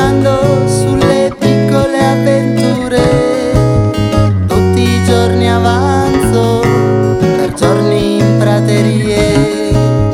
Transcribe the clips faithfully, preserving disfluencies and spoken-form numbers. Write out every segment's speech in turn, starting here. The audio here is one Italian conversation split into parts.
domandando sulle piccole avventure. Tutti i giorni avanzo per giorni in praterie,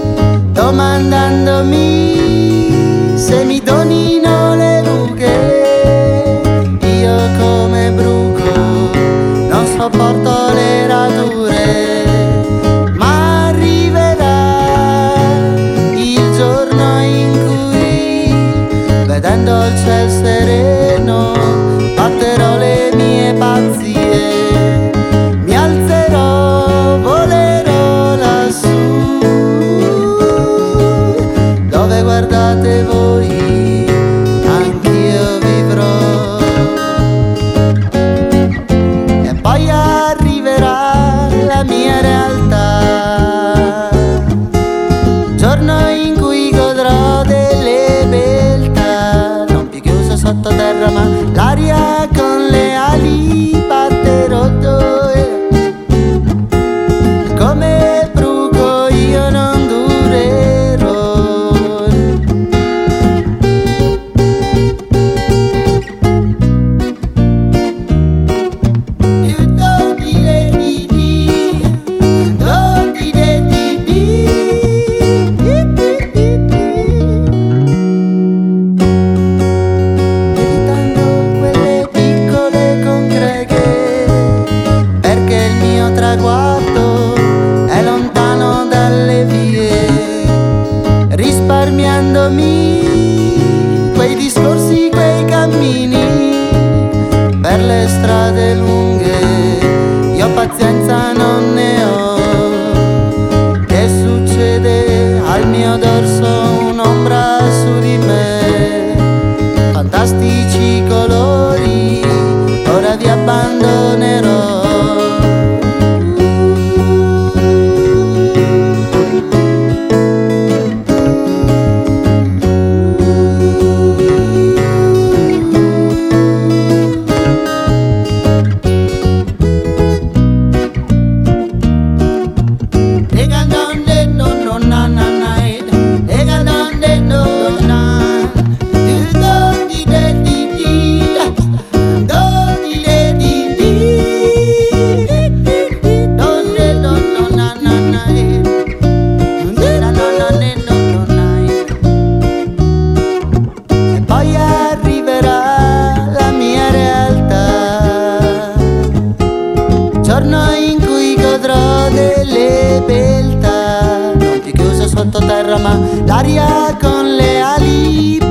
domandandomi se mi donino le rughe. Io come bruco non sopporto le radure, ma arriverà il giorno in cui, vedendo il ciel sereno, batterò le mie pazzie, mi alzerò, volerò lassù, dove guardate voi, anch'io vivrò. E poi arriverà la mia realtà, giorno in cui godrò delle beltà, non più chiuso sottoterra ma l'aria con le ali batterò dove. Come bruco io non durerò. Do di re di di, do di re di di, evitando quelle piccole congreghe, perché il mio traguardo è lontano dalle vie, risparmiandomi quei discorsi, quei cammini per le strade lunghe. Io pazienza non ne ho. Che succede al mio dorso? Un'ombra su di me, fantastici colori, ora vi abbandonerò. Poi arriverà la mia realtà, giorno in cui godrò delle beltà, non più chiuso sottoterra ma l'aria con le ali